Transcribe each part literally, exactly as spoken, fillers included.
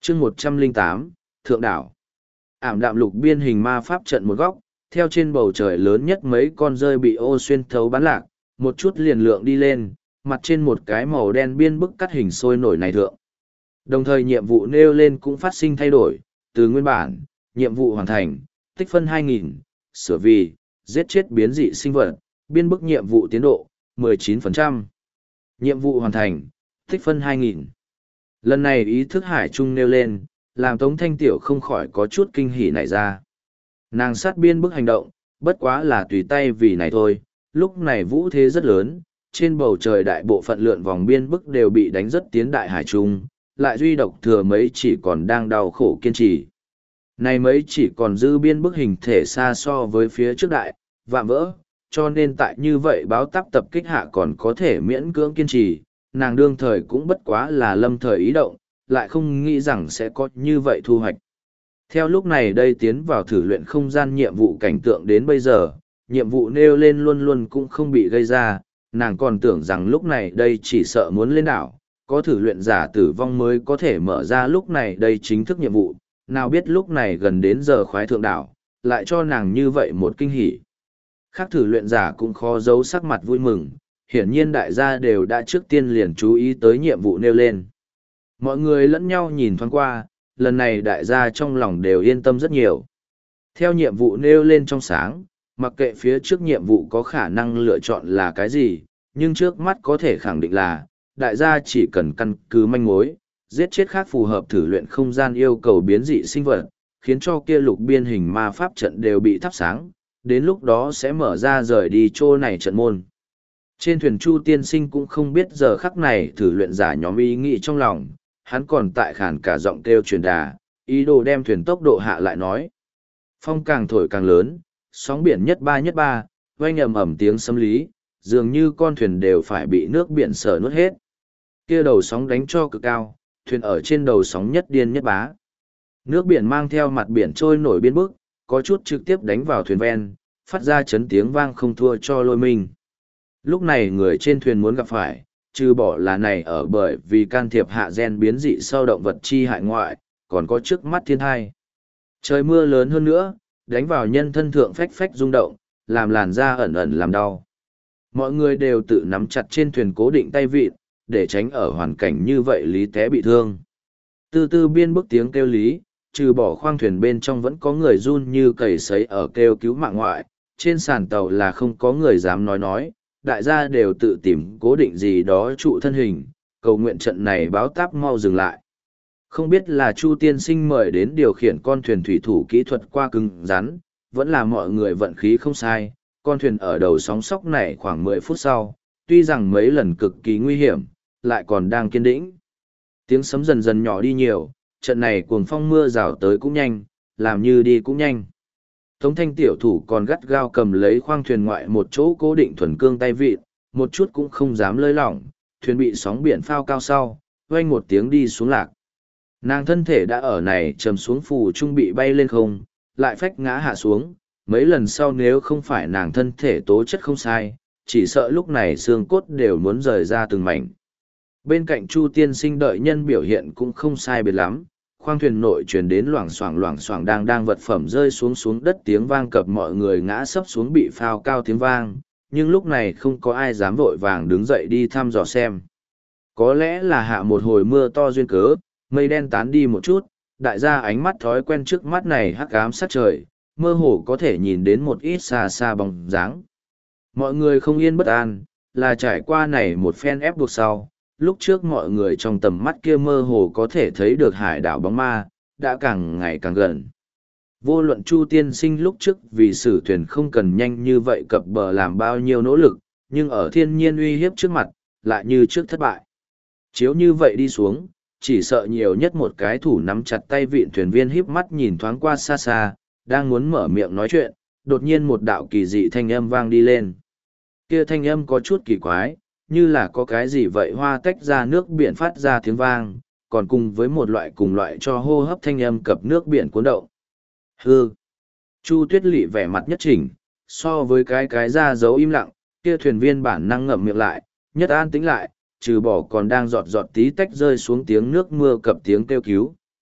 chương một trăm lẻ tám, Thượng Đảo. Ảm đạm lục biên hình ma pháp trận một góc, theo trên bầu trời lớn nhất mấy con rơi bị ô xuyên thấu bắn lạc, một chút liền lượng đi lên, mặt trên một cái màu đen biên bức cắt hình sôi nổi này thượng. Đồng thời nhiệm vụ nêu lên cũng phát sinh thay đổi, từ nguyên bản, nhiệm vụ hoàn thành, tích phân hai nghìn, sửa vì, giết chết biến dị sinh vật, biên bức nhiệm vụ tiến độ, mười chín phần trăm. Nhiệm vụ hoàn thành, tích phân hai nghìn. Lần này ý thức hải trung nêu lên, làm Tống Thanh Tiểu không khỏi có chút kinh hỉ nảy ra. Nàng sát biên bức hành động, bất quá là tùy tay vì này thôi, lúc này vũ thế rất lớn, trên bầu trời đại bộ phận lượn vòng biên bức đều bị đánh rất tiến đại hải trung, lại duy độc thừa mấy chỉ còn đang đau khổ kiên trì. Này mấy chỉ còn dư biên bức hình thể xa so với phía trước đại, vạm vỡ, cho nên tại như vậy báo táp tập kích hạ còn có thể miễn cưỡng kiên trì, nàng đương thời cũng bất quá là lâm thời ý động, lại không nghĩ rằng sẽ có như vậy thu hoạch. Theo lúc này đây tiến vào thử luyện không gian nhiệm vụ cảnh tượng đến bây giờ, nhiệm vụ nêu lên luôn luôn cũng không bị gây ra, nàng còn tưởng rằng lúc này đây chỉ sợ muốn lên đảo, có thử luyện giả tử vong mới có thể mở ra lúc này đây chính thức nhiệm vụ, nào biết lúc này gần đến giờ khoái thượng đảo, lại cho nàng như vậy một kinh hỉ. Khác thử luyện giả cũng khó giấu sắc mặt vui mừng, hiển nhiên đại gia đều đã trước tiên liền chú ý tới nhiệm vụ nêu lên. Mọi người lẫn nhau nhìn thoáng qua, lần này đại gia trong lòng đều yên tâm rất nhiều. Theo nhiệm vụ nêu lên trong sáng, mặc kệ phía trước nhiệm vụ có khả năng lựa chọn là cái gì, nhưng trước mắt có thể khẳng định là, đại gia chỉ cần căn cứ manh mối, giết chết khác phù hợp thử luyện không gian yêu cầu biến dị sinh vật, khiến cho kia lục biên hình ma pháp trận đều bị thắp sáng, đến lúc đó sẽ mở ra rời đi chỗ này trận môn. Trên thuyền Chu Tiên Sinh cũng không biết giờ khắc này thử luyện giả nhóm ý nghĩ trong lòng, hắn còn tại khản cả giọng kêu truyền đà, ý đồ đem thuyền tốc độ hạ lại nói. Phong càng thổi càng lớn, sóng biển nhất ba nhất ba, oanh ầm ầm tiếng sấm lý, dường như con thuyền đều phải bị nước biển sờ nuốt hết. Kia đầu sóng đánh cho cực cao, thuyền ở trên đầu sóng nhất điên nhất bá. Nước biển mang theo mặt biển trôi nổi biên bức, có chút trực tiếp đánh vào thuyền ven, phát ra chấn tiếng vang không thua cho lôi mình. Lúc này người trên thuyền muốn gặp phải, trừ bỏ là này ở bởi vì can thiệp hạ gen biến dị sau động vật chi hại ngoại, còn có trước mắt thiên thai. Trời mưa lớn hơn nữa, đánh vào nhân thân thượng phách phách rung động, làm làn da ẩn ẩn làm đau. Mọi người đều tự nắm chặt trên thuyền cố định tay vịt, để tránh ở hoàn cảnh như vậy lý té bị thương. Từ từ biên bức tiếng kêu lý, trừ bỏ khoang thuyền bên trong vẫn có người run như cầy sấy ở kêu cứu mạng ngoại, trên sàn tàu là không có người dám nói nói, đại gia đều tự tìm cố định gì đó trụ thân hình, cầu nguyện trận này báo táp mau dừng lại. Không biết là Chu Tiên Sinh mời đến điều khiển con thuyền thủy thủ kỹ thuật qua cứng rắn, vẫn là mọi người vận khí không sai, con thuyền ở đầu sóng sóc này khoảng mười phút sau, tuy rằng mấy lần cực kỳ nguy hiểm, lại còn đang kiên tĩnh. Tiếng sấm dần dần nhỏ đi nhiều, trận này cuồng phong mưa rào tới cũng nhanh, làm như đi cũng nhanh. Tống Thanh tiểu thủ còn gắt gao cầm lấy khoang thuyền ngoại một chỗ cố định thuần cương tay vịt, một chút cũng không dám lơi lỏng, thuyền bị sóng biển phao cao sau, vang một tiếng đi xuống lạc. Nàng thân thể đã ở này trầm xuống phù trung bị bay lên không, lại phách ngã hạ xuống, mấy lần sau nếu không phải nàng thân thể tố chất không sai, chỉ sợ lúc này xương cốt đều muốn rời ra từng mảnh. Bên cạnh Chu Tiên Sinh đợi nhân biểu hiện cũng không sai biệt lắm, khoang thuyền nội truyền đến loảng xoảng loảng xoảng đang đang vật phẩm rơi xuống xuống đất tiếng vang cập mọi người ngã sấp xuống bị phao cao tiếng vang, nhưng lúc này không có ai dám vội vàng đứng dậy đi thăm dò xem. Có lẽ là hạ một hồi mưa to duyên cớ, mây đen tán đi một chút, đại gia ánh mắt thói quen trước mắt này hắc ám sát trời, mơ hồ có thể nhìn đến một ít xa xa bóng dáng. Mọi người không yên bất an, là trải qua này một phen ép buộc sau, lúc trước mọi người trong tầm mắt kia mơ hồ có thể thấy được hải đảo bóng ma, đã càng ngày càng gần. Vô luận Chu Tiên Sinh lúc trước vì sử thuyền không cần nhanh như vậy cập bờ làm bao nhiêu nỗ lực, nhưng ở thiên nhiên uy hiếp trước mặt, lại như trước thất bại. Chiếu như vậy đi xuống, chỉ sợ nhiều nhất một cái thủ nắm chặt tay vịn thuyền viên híp mắt nhìn thoáng qua xa xa, đang muốn mở miệng nói chuyện, đột nhiên một đạo kỳ dị thanh âm vang đi lên. Kia thanh âm có chút kỳ quái, như là có cái gì vậy hoa tách ra nước biển phát ra tiếng vang, còn cùng với một loại cùng loại cho hô hấp thanh âm cập nước biển cuốn động. Hư! Chu Tuyết Lị vẻ mặt nhất chỉnh, so với cái cái ra dấu im lặng, kia thuyền viên bản năng ngậm miệng lại, nhất an tĩnh lại, trừ bỏ còn đang giọt giọt tí tách rơi xuống tiếng nước mưa cập tiếng kêu cứu,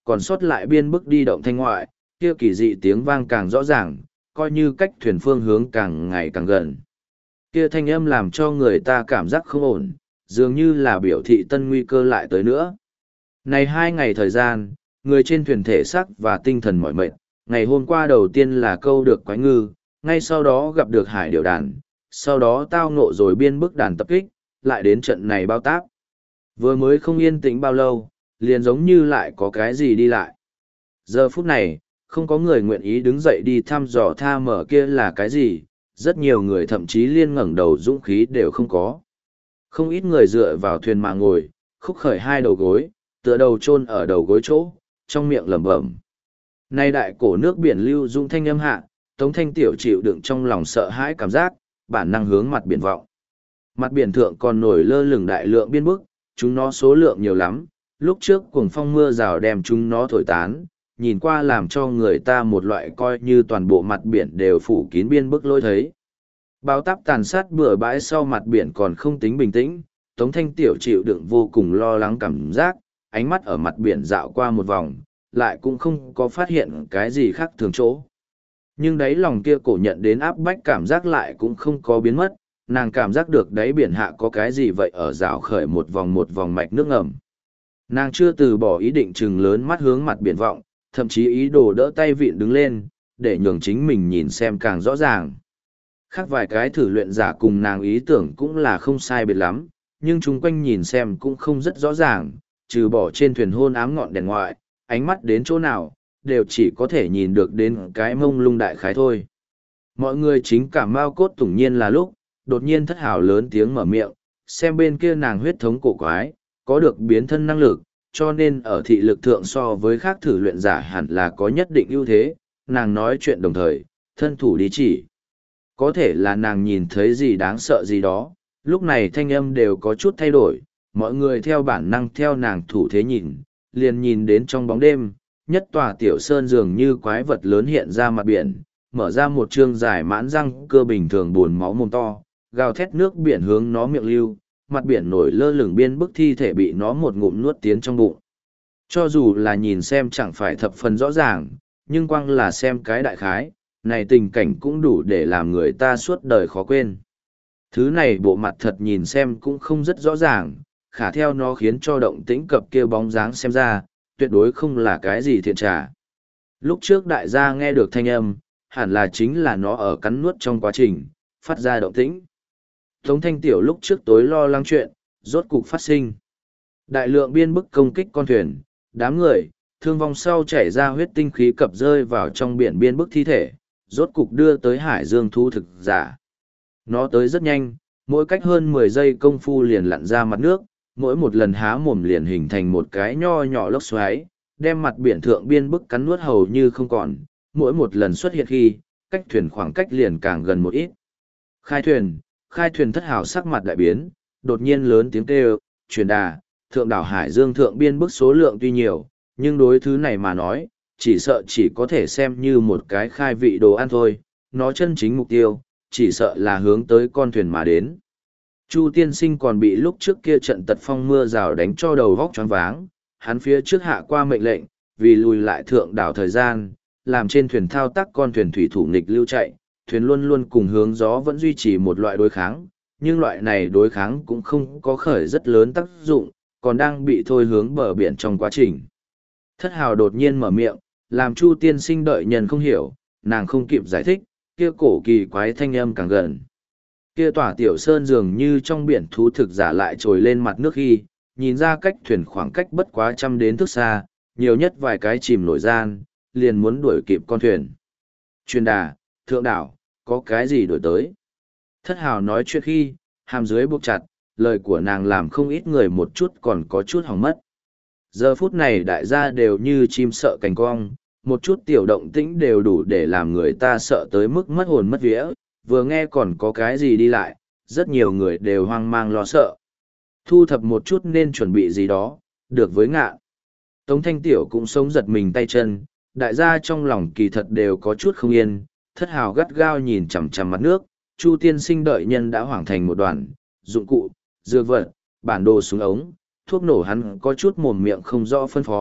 còn sót lại biên bức đi động thanh ngoại, kia kỳ dị tiếng vang càng rõ ràng, coi như cách thuyền phương hướng càng ngày càng gần. Kia thanh âm làm cho người ta cảm giác không ổn, dường như là biểu thị tân nguy cơ lại tới nữa. Này hai ngày thời gian, người trên thuyền thể xác và tinh thần mỏi mệt, ngày hôm qua đầu tiên là câu được quái ngư, ngay sau đó gặp được hải điểu đàn, sau đó tao ngộ rồi biên bức đàn tập kích, lại đến trận này bao táp. Vừa mới không yên tĩnh bao lâu, liền giống như lại có cái gì đi lại. Giờ phút này, không có người nguyện ý đứng dậy đi thăm dò tha mở kia là cái gì, rất nhiều người thậm chí liên ngẩng đầu dũng khí đều không có. Không ít người dựa vào thuyền mà ngồi, khúc khởi hai đầu gối, tựa đầu chôn ở đầu gối chỗ, trong miệng lẩm bẩm. Nay đại cổ nước biển lưu dung thanh âm hạ, Tống Thanh Tiểu chịu đựng trong lòng sợ hãi cảm giác, bản năng hướng mặt biển vọng. Mặt biển thượng còn nổi lơ lửng đại lượng biên bức, chúng nó số lượng nhiều lắm, lúc trước cuồng phong mưa rào đem chúng nó thổi tán, nhìn qua làm cho người ta một loại coi như toàn bộ mặt biển đều phủ kín biên bức lôi thấy. Bao táp tàn sát bừa bãi sau mặt biển còn không tính bình tĩnh, Tống Thanh Tiểu chịu đựng vô cùng lo lắng cảm giác, ánh mắt ở mặt biển dạo qua một vòng, lại cũng không có phát hiện cái gì khác thường chỗ. Nhưng đáy lòng kia cổ nhận đến áp bách cảm giác lại cũng không có biến mất, nàng cảm giác được đáy biển hạ có cái gì vậy ở dạo khởi một vòng một vòng mạch nước ngầm. Nàng chưa từ bỏ ý định trừng lớn mắt hướng mặt biển vọng, thậm chí ý đồ đỡ tay vịn đứng lên, để nhường chính mình nhìn xem càng rõ ràng. Khác vài cái thử luyện giả cùng nàng ý tưởng cũng là không sai biệt lắm, nhưng chúng quanh nhìn xem cũng không rất rõ ràng, trừ bỏ trên thuyền hôn ám ngọn đèn ngoại, ánh mắt đến chỗ nào, đều chỉ có thể nhìn được đến cái mông lung đại khái thôi. Mọi người chính cảm mau cốt tủng nhiên là lúc, đột nhiên Thất Hào lớn tiếng mở miệng, xem bên kia nàng huyết thống cổ quái, có được biến thân năng lực, cho nên ở thị lực thượng so với khác thử luyện giả hẳn là có nhất định ưu thế, nàng nói chuyện đồng thời, thân thủ đi chỉ. Có thể là nàng nhìn thấy gì đáng sợ gì đó, lúc này thanh âm đều có chút thay đổi, mọi người theo bản năng theo nàng thủ thế nhìn, liền nhìn đến trong bóng đêm, nhất tòa tiểu sơn dường như quái vật lớn hiện ra mặt biển, mở ra một trương dài mãn răng cơ bình thường buồn máu mồm to, gào thét nước biển hướng nó miệng lưu, mặt biển nổi lơ lửng biên bức thi thể bị nó một ngụm nuốt tiến trong bụng. Cho dù là nhìn xem chẳng phải thập phần rõ ràng, nhưng quang là xem cái đại khái, này tình cảnh cũng đủ để làm người ta suốt đời khó quên. Thứ này bộ mặt thật nhìn xem cũng không rất rõ ràng, khả theo nó khiến cho động tĩnh cập kia bóng dáng xem ra, tuyệt đối không là cái gì thiện trả. Lúc trước đại gia nghe được thanh âm, hẳn là chính là nó ở cắn nuốt trong quá trình, phát ra động tĩnh. Tống Thanh Tiểu lúc trước tối lo lắng chuyện, rốt cục phát sinh. Đại lượng biên bức công kích con thuyền, đám người, thương vong sau chảy ra huyết tinh khí cập rơi vào trong biển biên bức thi thể, rốt cục đưa tới hải dương thu thực giả. Nó tới rất nhanh, mỗi cách hơn mười giây công phu liền lặn ra mặt nước, mỗi một lần há mồm liền hình thành một cái nho nhỏ lốc xoáy, đem mặt biển thượng biên bức cắn nuốt hầu như không còn, mỗi một lần xuất hiện khi, cách thuyền khoảng cách liền càng gần một ít. Khai thuyền, khai thuyền Thất Hào sắc mặt đại biến, đột nhiên lớn tiếng kêu, truyền đà, thượng đảo Hải Dương thượng biên bức số lượng tuy nhiều, nhưng đối thứ này mà nói, chỉ sợ chỉ có thể xem như một cái khai vị đồ ăn thôi, nó chân chính mục tiêu, chỉ sợ là hướng tới con thuyền mà đến. Chu tiên sinh còn bị lúc trước kia trận tật phong mưa rào đánh cho đầu vóc choáng váng, hắn phía trước hạ qua mệnh lệnh, vì lùi lại thượng đảo thời gian, làm trên thuyền thao tác con thuyền thủy thủ nghịch lưu chạy, thuyền luôn luôn cùng hướng gió vẫn duy trì một loại đối kháng, nhưng loại này đối kháng cũng không có khởi rất lớn tác dụng, còn đang bị thôi hướng bờ biển trong quá trình. Thất Hào đột nhiên mở miệng, làm Chu tiên sinh đợi nhân không hiểu, nàng không kịp giải thích, kia cổ kỳ quái thanh âm càng gần. Kia tỏa tiểu sơn dường như trong biển thú thực giả lại trồi lên mặt nước khi, nhìn ra cách thuyền khoảng cách bất quá trăm đến thước xa, nhiều nhất vài cái chìm nổi gian, liền muốn đuổi kịp con thuyền. Truyền đà, thượng đảo, có cái gì đổi tới? Thất Hào nói chuyện khi, hàm dưới buộc chặt, lời của nàng làm không ít người một chút còn có chút hỏng mất. Giờ phút này đại gia đều như chim sợ cành cong, một chút tiểu động tĩnh đều đủ để làm người ta sợ tới mức mất hồn mất vía, vừa nghe còn có cái gì đi lại, rất nhiều người đều hoang mang lo sợ. Thu thập một chút nên chuẩn bị gì đó, được với ngạ. Tống Thanh Tiểu cũng sống giật mình tay chân, đại gia trong lòng kỳ thật đều có chút không yên, Thất Hào gắt gao nhìn chằm chằm mặt nước, Chu tiên sinh đợi nhân đã hoảng thành một đoàn, dụng cụ, dược vật, bản đồ súng ống, thuốc nổ hắn có chút mồm miệng không rõ phân phó,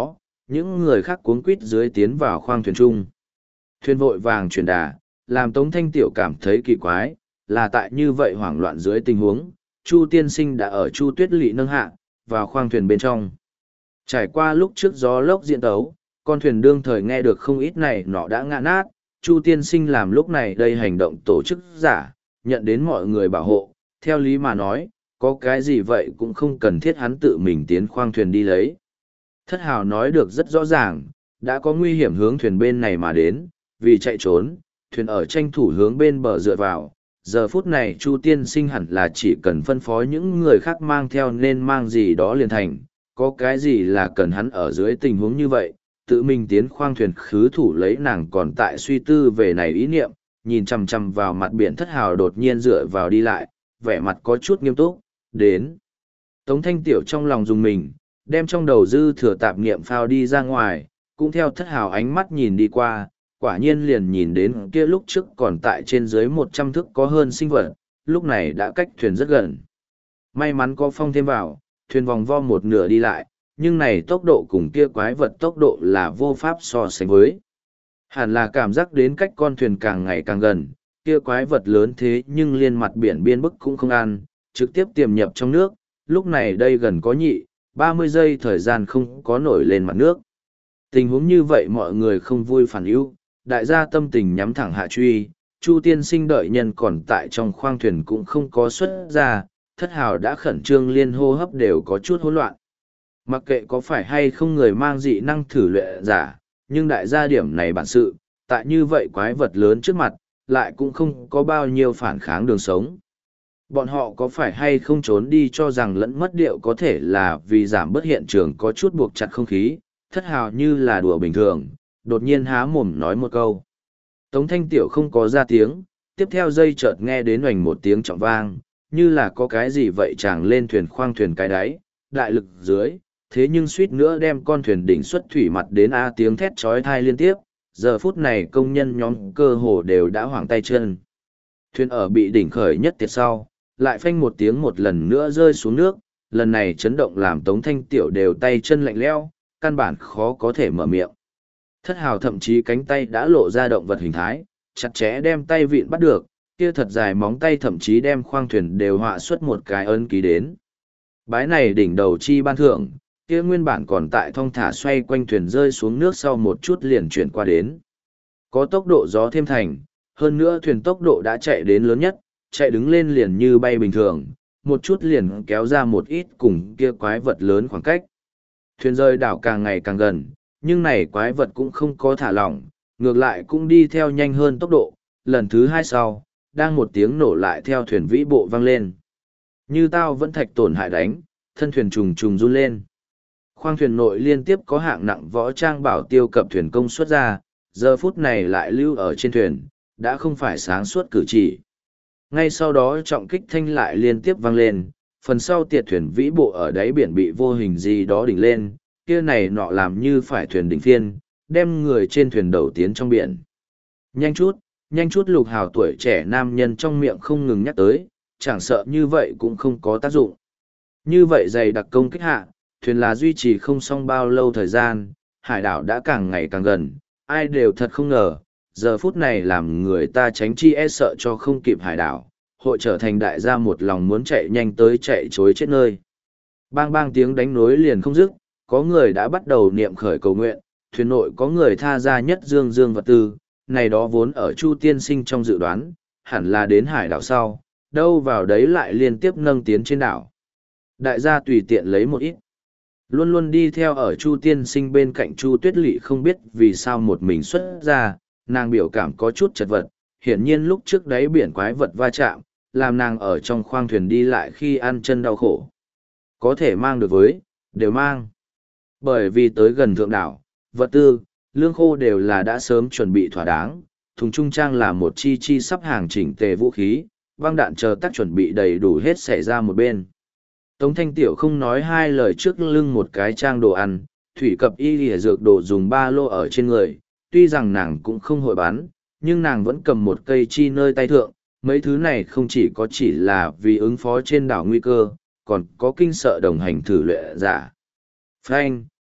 những người khác cuống quít dưới tiến vào khoang thuyền chung. Thuyền vội vàng chuyển đà, làm Tống Thanh Tiểu cảm thấy kỳ quái, là tại như vậy hoảng loạn dưới tình huống, Chu tiên sinh đã ở Chu Tuyết Lị nâng hạ, vào khoang thuyền bên trong. Trải qua lúc trước gió lốc diễn tấu, con thuyền đương thời nghe được không ít này nọ đã ngã nát, Chu tiên sinh làm lúc này đây hành động tổ chức giả, nhận đến mọi người bảo hộ, theo lý mà nói, có cái gì vậy cũng không cần thiết hắn tự mình tiến khoang thuyền đi lấy. Thất hào nói được rất rõ ràng, đã có nguy hiểm hướng thuyền bên này mà đến, vì chạy trốn, thuyền ở tranh thủ hướng bên bờ dựa vào. Giờ phút này Chu tiên sinh hẳn là chỉ cần phân phó những người khác mang theo nên mang gì đó liền thành, có cái gì là cần hắn ở dưới tình huống như vậy, tự mình tiến khoang thuyền khứ thủ lấy nàng còn tại suy tư về này ý niệm, nhìn chằm chằm vào mặt biển thất hào đột nhiên dựa vào đi lại, vẻ mặt có chút nghiêm túc, đến. Tống Thanh Tiểu trong lòng dùng mình, đem trong đầu dư thừa tạp niệm phao đi ra ngoài, cũng theo thất hào ánh mắt nhìn đi qua, quả nhiên liền nhìn đến kia lúc trước còn tại trên dưới một trăm thước có hơn sinh vật, lúc này đã cách thuyền rất gần. May mắn có phong thêm vào, thuyền vòng vo một nửa đi lại, nhưng này tốc độ cùng kia quái vật tốc độ là vô pháp so sánh với. Hẳn là cảm giác đến cách con thuyền càng ngày càng gần, kia quái vật lớn thế nhưng liên mặt biển biên bức cũng không ăn, trực tiếp tiềm nhập trong nước, lúc này đây gần có nhị, ba mươi giây thời gian không có nổi lên mặt nước. Tình huống như vậy mọi người không vui phản ưu, đại gia tâm tình nhắm thẳng hạ truy, Chu tiên sinh đợi nhân còn tại trong khoang thuyền cũng không có xuất ra, thất hào đã khẩn trương liên hô hấp đều có chút hỗn loạn. Mặc kệ có phải hay không người mang dị năng thử luyện giả, nhưng đại gia điểm này bản sự, tại như vậy quái vật lớn trước mặt, lại cũng không có bao nhiêu phản kháng đường sống. Bọn họ có phải hay không trốn đi cho rằng lẫn mất điệu có thể là vì giảm bớt hiện trường có chút buộc chặt không khí, thất hào như là đùa bình thường, đột nhiên há mồm nói một câu. Tống Thanh Tiểu không có ra tiếng, tiếp theo dây chợt nghe đến oành một tiếng trọng vang, như là có cái gì vậy chàng lên thuyền khoang thuyền cái đáy, đại lực dưới, thế nhưng suýt nữa đem con thuyền đỉnh xuất thủy mặt đến a tiếng thét chói tai liên tiếp, giờ phút này công nhân nhóm cơ hồ đều đã hoảng tay chân. Thuyền ở bị đỉnh khởi nhất tiệt sau, lại phanh một tiếng một lần nữa rơi xuống nước, lần này chấn động làm Tống Thanh Tiểu đều tay chân lạnh lẽo, căn bản khó có thể mở miệng. Thất hào thậm chí cánh tay đã lộ ra động vật hình thái, chặt chẽ đem tay vịn bắt được, kia thật dài móng tay thậm chí đem khoang thuyền đều họa xuất một cái ấn ký đến. Bái này đỉnh đầu chi ban thưởng, kia nguyên bản còn tại thong thả xoay quanh thuyền rơi xuống nước sau một chút liền chuyển qua đến. Có tốc độ gió thêm thành, hơn nữa thuyền tốc độ đã chạy đến lớn nhất, chạy đứng lên liền như bay bình thường, một chút liền kéo ra một ít cùng kia quái vật lớn khoảng cách. Thuyền rơi đảo càng ngày càng gần, nhưng này quái vật cũng không có thả lỏng, ngược lại cũng đi theo nhanh hơn tốc độ, lần thứ hai sau, đang một tiếng nổ lại theo thuyền vĩ bộ vang lên. Như tao vẫn thạch tổn hại đánh, thân thuyền trùng trùng run lên. Khoang thuyền nội liên tiếp có hạng nặng võ trang bảo tiêu cập thuyền công xuất ra, giờ phút này lại lưu ở trên thuyền, đã không phải sáng suốt cử chỉ. Ngay sau đó trọng kích thanh lại liên tiếp vang lên, phần sau tiệt thuyền vĩ bộ ở đáy biển bị vô hình gì đó đỉnh lên, kia này nọ làm như phải thuyền đỉnh phiên, đem người trên thuyền đầu tiến trong biển. Nhanh chút, nhanh chút lục hào tuổi trẻ nam nhân trong miệng không ngừng nhắc tới, chẳng sợ như vậy cũng không có tác dụng. Như vậy dày đặc công kích hạ, thuyền là duy trì không xong bao lâu thời gian, hải đảo đã càng ngày càng gần, ai đều thật không ngờ, giờ phút này làm người ta tránh chi e sợ cho không kịp hải đảo, hội trở thành đại gia một lòng muốn chạy nhanh tới chạy chối chết nơi. Bang bang tiếng đánh nối liền không dứt, có người đã bắt đầu niệm khởi cầu nguyện, thuyền nội có người tha ra nhất dương dương vật tư, này đó vốn ở Chu tiên sinh trong dự đoán, hẳn là đến hải đảo sau, đâu vào đấy lại liên tiếp nâng tiến trên đảo. Đại gia tùy tiện lấy một ít. Luôn luôn đi theo ở Chu tiên sinh bên cạnh Chu Tuyết Lị không biết vì sao một mình xuất ra, nàng biểu cảm có chút chật vật, hiển nhiên lúc trước đáy biển quái vật va chạm, làm nàng ở trong khoang thuyền đi lại khi ăn chân đau khổ. Có thể mang được với, đều mang. Bởi vì tới gần thượng đảo, vật tư, lương khô đều là đã sớm chuẩn bị thỏa đáng, thùng trung trang là một chi chi sắp hàng chỉnh tề vũ khí, băng đạn chờ tác chuẩn bị đầy đủ hết xảy ra một bên. Tống Thanh Tiểu không nói hai lời trước lưng một cái trang đồ ăn, thủy cập y lìa dược đồ dùng ba lô ở trên người, tuy rằng nàng cũng không hội bán, nhưng nàng vẫn cầm một cây chi nơi tay thượng, mấy thứ này không chỉ có chỉ là vì ứng phó trên đảo nguy cơ, còn có kinh sợ đồng hành thử luyện giả. Phanh,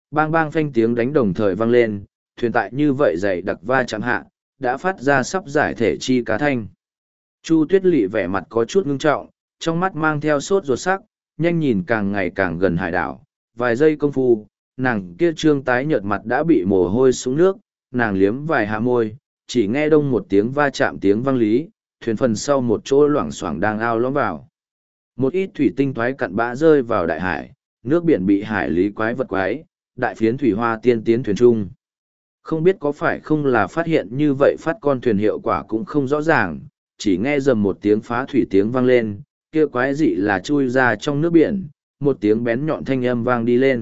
bang bang phanh tiếng đánh đồng thời vang lên, thuyền tại như vậy dày đặc va chạm hạ, đã phát ra sắp giải thể chi cá thanh. Chu Tuyết Lệ vẻ mặt có chút ngưng trọng, trong mắt mang theo sốt ruột sắc, nhanh nhìn càng ngày càng gần hải đảo. Vài giây công phu, nàng kia trương tái nhợt mặt đã bị mồ hôi xuống nước, nàng liếm vài hạ môi, chỉ nghe đông một tiếng va chạm tiếng vang lý, thuyền phần sau một chỗ loảng xoảng đang ao lõm vào. Một ít thủy tinh toái cặn bã rơi vào đại hải, nước biển bị hải lý quái vật quái, đại phiến thủy hoa tiên tiến thuyền trung. Không biết có phải không là phát hiện như vậy phát con thuyền hiệu quả cũng không rõ ràng, chỉ nghe dầm một tiếng phá thủy tiếng vang lên, kia quái dị là chui ra trong nước biển, một tiếng bén nhọn thanh âm vang đi lên.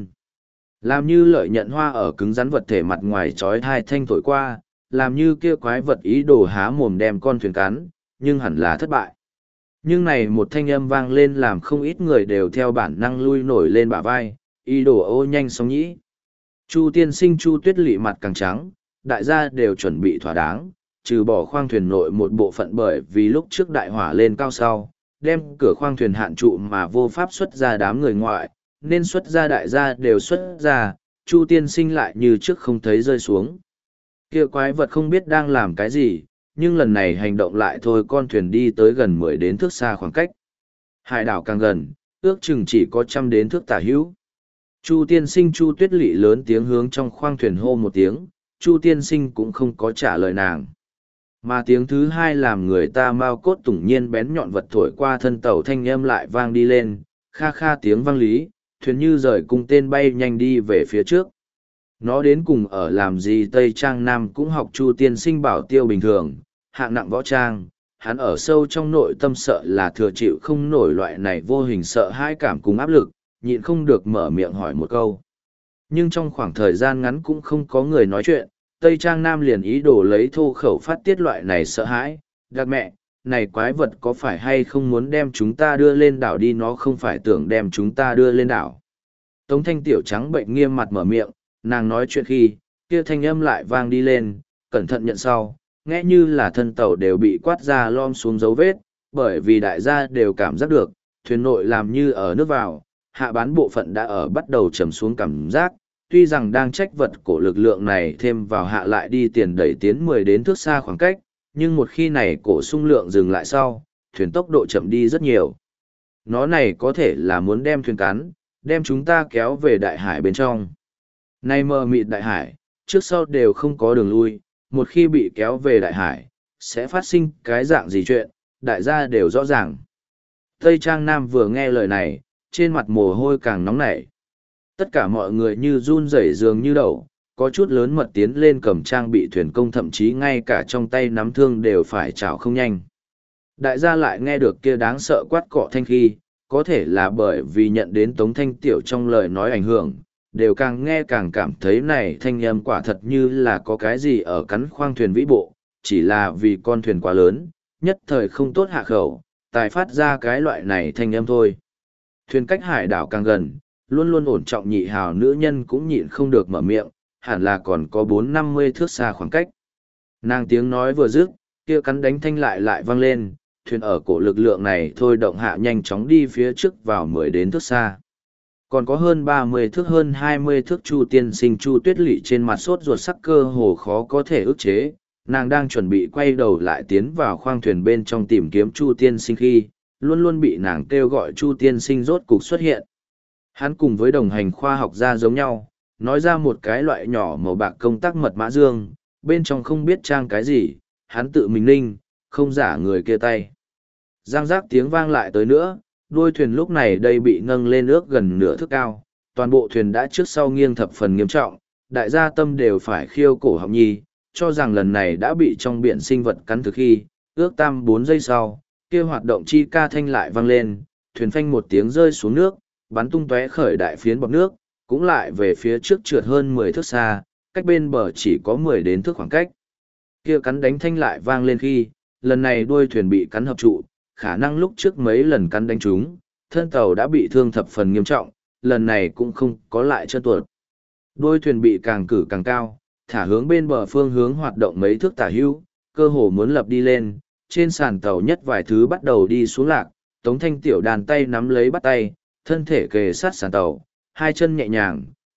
Làm như lợi nhận hoa ở cứng rắn vật thể mặt ngoài trói hai thanh thổi qua, làm như kia quái vật ý đồ há mồm đem con thuyền cắn, nhưng hẳn là thất bại. Nhưng này một thanh âm vang lên làm không ít người đều theo bản năng lui nổi lên bả vai, ý đồ ô nhanh sóng nhĩ. Chu tiên sinh Chu Tuyết Lệ mặt càng trắng, đại gia đều chuẩn bị thỏa đáng, trừ bỏ khoang thuyền nội một bộ phận bởi vì lúc trước đại hỏa lên cao sau, đem cửa khoang thuyền hạn trụ mà vô pháp xuất ra đám người ngoại, nên xuất ra đại gia đều xuất ra, Chu tiên sinh lại như trước không thấy rơi xuống. Kia quái vật không biết đang làm cái gì, nhưng lần này hành động lại thôi con thuyền đi tới gần mười đến thước xa khoảng cách. Hải đảo càng gần, ước chừng chỉ có trăm đến thước tả hữu. Chu tiên sinh Chu Tuyết Lệ lớn tiếng hướng trong khoang thuyền hô một tiếng, Chu tiên sinh cũng không có trả lời nàng. Mà tiếng thứ hai làm người ta mau cốt tủng nhiên bén nhọn vật thổi qua thân tàu thanh âm lại vang đi lên, kha kha tiếng vang lý, thuyền như rời cung tên bay nhanh đi về phía trước. Nó đến cùng ở làm gì Tây Trang Nam cũng học Chu tiên sinh bảo tiêu bình thường, hạng nặng võ trang, hắn ở sâu trong nội tâm sợ là thừa chịu không nổi loại này vô hình sợ hãi cảm cùng áp lực, nhịn không được mở miệng hỏi một câu. Nhưng trong khoảng thời gian ngắn cũng không có người nói chuyện, Tây Trang Nam liền ý đồ lấy thô khẩu phát tiết loại này sợ hãi, đặc mẹ, này quái vật có phải hay không muốn đem chúng ta đưa lên đảo đi, nó không phải tưởng đem chúng ta đưa lên đảo. Tống Thanh Tiểu trắng bệnh nghiêm mặt mở miệng, nàng nói chuyện khi, kia thanh âm lại vang đi lên, cẩn thận nhận sau, nghe như là thân tàu đều bị quát ra lom xuống dấu vết, bởi vì đại gia đều cảm giác được, thuyền nội làm như ở nước vào, hạ bán bộ phận đã ở bắt đầu trầm xuống cảm giác, tuy rằng đang trách vật cổ lực lượng này thêm vào hạ lại đi tiền đẩy tiến mười đến thước xa khoảng cách, nhưng một khi này cổ sung lượng dừng lại sau, thuyền tốc độ chậm đi rất nhiều. Nó này có thể là muốn đem thuyền cắn, đem chúng ta kéo về đại hải bên trong. Nay mờ mịt đại hải, trước sau đều không có đường lui, một khi bị kéo về đại hải, sẽ phát sinh cái dạng gì chuyện, đại gia đều rõ ràng. Tây Trang Nam vừa nghe lời này, trên mặt mồ hôi càng nóng nảy. Tất cả mọi người như run rẩy dường như đầu, có chút lớn mật tiến lên cầm trang bị thuyền công, thậm chí ngay cả trong tay nắm thương đều phải chảo không nhanh. Đại gia lại nghe được kia đáng sợ quát cọ thanh khi, có thể là bởi vì nhận đến Tống Thanh Tiểu trong lời nói ảnh hưởng, đều càng nghe càng cảm thấy này thanh âm quả thật như là có cái gì ở cắn khoang thuyền vĩ bộ, chỉ là vì con thuyền quá lớn, nhất thời không tốt hạ khẩu, tài phát ra cái loại này thanh âm thôi. Thuyền cách hải đảo càng gần, luôn luôn ổn trọng nhị hào nữ nhân cũng nhịn không được mở miệng, hẳn là còn có bốn năm mươi thước xa khoảng cách. Nàng tiếng nói vừa dứt, kia cắn đánh thanh lại lại vang lên, thuyền ở cổ lực lượng này thôi động hạ nhanh chóng đi phía trước vào mười đến thước xa. Còn có hơn ba mươi thước hơn hai mươi thước Chu tiên sinh Chu Tuyết Lệ trên mặt sốt ruột sắc cơ hồ khó có thể ức chế, nàng đang chuẩn bị quay đầu lại tiến vào khoang thuyền bên trong tìm kiếm Chu tiên sinh khi, luôn luôn bị nàng kêu gọi Chu tiên sinh rốt cục xuất hiện. Hắn cùng với đồng hành khoa học gia giống nhau, nói ra một cái loại nhỏ màu bạc công tắc mật mã dương, bên trong không biết trang cái gì, hắn tự mình linh, không giả người kia tay. Giang giác tiếng vang lại tới nữa, đuôi thuyền lúc này đây bị nâng lên ước gần nửa thước cao, toàn bộ thuyền đã trước sau nghiêng thập phần nghiêm trọng, đại gia tâm đều phải khiêu cổ họng nhi, cho rằng lần này đã bị trong biển sinh vật cắn thực khi, ước tam bốn giây sau, kia hoạt động chi ca thanh lại vang lên, thuyền phanh một tiếng rơi xuống nước, bắn tung tóe khởi đại phiến bọt nước, cũng lại về phía trước trượt hơn mười thước xa, cách bên bờ chỉ có mười đến thước khoảng cách. Kia cắn đánh thanh lại vang lên khi, lần này đuôi thuyền bị cắn hợp trụ, khả năng lúc trước mấy lần cắn đánh trúng, thân tàu đã bị thương thập phần nghiêm trọng, lần này cũng không có lại chân tuột. Đuôi thuyền bị càng cử càng cao, thả hướng bên bờ phương hướng hoạt động mấy thước tả hữu, cơ hồ muốn lập đi lên, trên sàn tàu nhất vài thứ bắt đầu đi xuống lạc, Tống Thanh Tiểu đàn tay nắm lấy bắt tay, thân thể kề sát sàn tàu, hai chân nhẹ nhàng,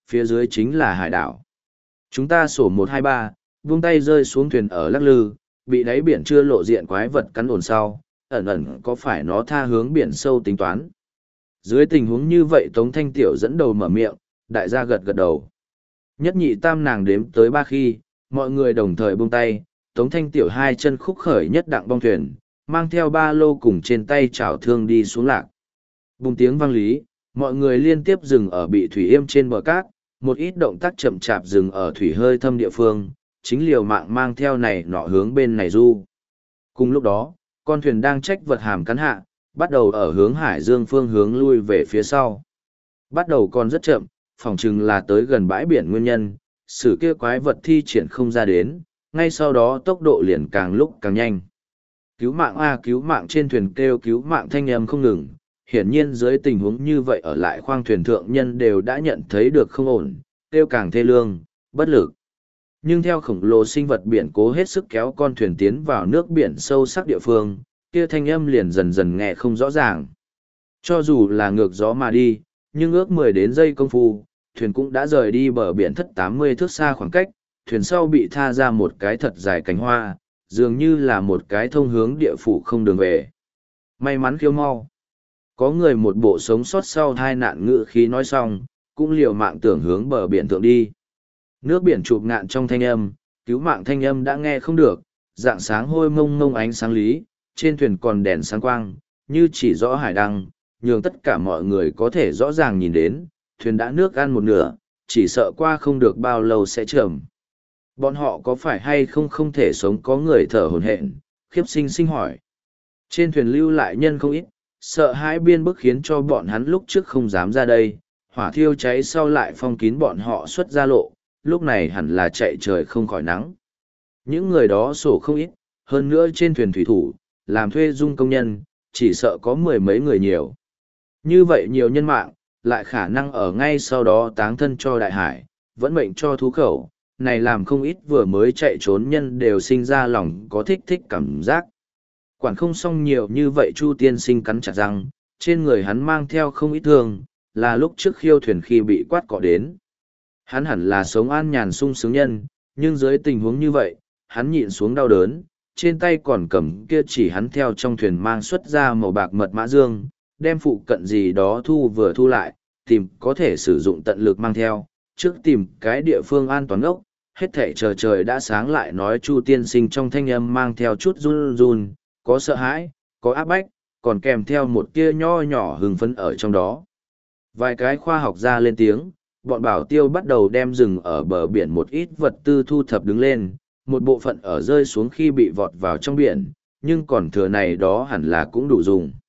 phía dưới chính là hải đảo. Chúng ta sổ một hai ba, buông tay rơi xuống thuyền ở lắc lư, bị đáy biển chưa lộ diện quái vật cắn ồn sau, ẩn ẩn có phải nó tha hướng biển sâu tính toán. Dưới tình huống như vậy Tống Thanh Tiểu dẫn đầu mở miệng, đại gia gật gật đầu. Nhất nhị tam nàng đếm tới ba khi, mọi người đồng thời buông tay, Tống Thanh Tiểu hai chân khúc khởi nhất đặng bong thuyền, mang theo ba lô cùng trên tay chảo thương đi xuống lạc. Bùng tiếng vang lý, mọi người liên tiếp dừng ở bị thủy yêm trên bờ cát, một ít động tác chậm chạp dừng ở thủy hơi thâm địa phương, chính liều mạng mang theo này nọ hướng bên này du. Cùng lúc đó, con thuyền đang trách vật hàm cắn hạ, bắt đầu ở hướng hải dương phương hướng lui về phía sau. Bắt đầu còn rất chậm, phỏng chừng là tới gần bãi biển nguyên nhân, sự kia quái vật thi triển không ra đến, ngay sau đó tốc độ liền càng lúc càng nhanh. Cứu mạng a cứu mạng, trên thuyền kêu cứu mạng thanh âm không ngừng, hiển nhiên dưới tình huống như vậy ở lại khoang thuyền thượng nhân đều đã nhận thấy được không ổn, kêu càng thê lương, bất lực. Nhưng theo khổng lồ sinh vật biển cố hết sức kéo con thuyền tiến vào nước biển sâu sắc địa phương, kia thanh âm liền dần dần nghe không rõ ràng. Cho dù là ngược gió mà đi, nhưng ước mười đến giây công phu, thuyền cũng đã rời đi bờ biển thất tám mươi thước xa khoảng cách, thuyền sau bị tha ra một cái thật dài cánh hoa, dường như là một cái thông hướng địa phủ không đường về. May mắn khiêu mau. Có người một bộ sống sót sau hai nạn ngự khí nói xong, cũng liều mạng tưởng hướng bờ biển thượng đi. Nước biển chụp ngạn trong thanh âm, cứu mạng thanh âm đã nghe không được, dạng sáng hôi mông mông ánh sáng lý, trên thuyền còn đèn sáng quang, như chỉ rõ hải đăng, nhường tất cả mọi người có thể rõ ràng nhìn đến, thuyền đã nước ăn một nửa, chỉ sợ qua không được bao lâu sẽ trầm. Bọn họ có phải hay không không thể sống, có người thở hổn hển, khiếp sinh sinh hỏi. Trên thuyền lưu lại nhân không ít, sợ hãi biên bức khiến cho bọn hắn lúc trước không dám ra đây, hỏa thiêu cháy sau lại phong kín bọn họ xuất ra lộ, lúc này hẳn là chạy trời không khỏi nắng. Những người đó sổ không ít, hơn nữa trên thuyền thủy thủ, làm thuê dung công nhân, chỉ sợ có mười mấy người nhiều. Như vậy nhiều nhân mạng, lại khả năng ở ngay sau đó táng thân cho đại hải, vẫn mệnh cho thú khẩu, này làm không ít vừa mới chạy trốn nhân đều sinh ra lòng có thích thích cảm giác. Quản không xong nhiều như vậy Chu tiên sinh cắn chặt răng, trên người hắn mang theo không ít thương, là lúc trước khiêu thuyền khi bị quát cọ đến. Hắn hẳn là sống an nhàn sung sướng nhân, nhưng dưới tình huống như vậy, hắn nhịn xuống đau đớn, trên tay còn cầm kia chỉ hắn theo trong thuyền mang xuất ra màu bạc mật mã dương, đem phụ cận gì đó thu vừa thu lại, tìm có thể sử dụng tận lực mang theo, trước tìm cái địa phương an toàn ốc, hết thảy chờ trời đã sáng lại nói Chu tiên sinh trong thanh âm mang theo chút run run, có sợ hãi, có áp bách, còn kèm theo một tia nho nhỏ hưng phấn ở trong đó. Vài cái khoa học gia lên tiếng, bọn bảo tiêu bắt đầu đem rừng ở bờ biển một ít vật tư thu thập đứng lên, một bộ phận ở rơi xuống khi bị vọt vào trong biển, nhưng còn thừa này đó hẳn là cũng đủ dùng.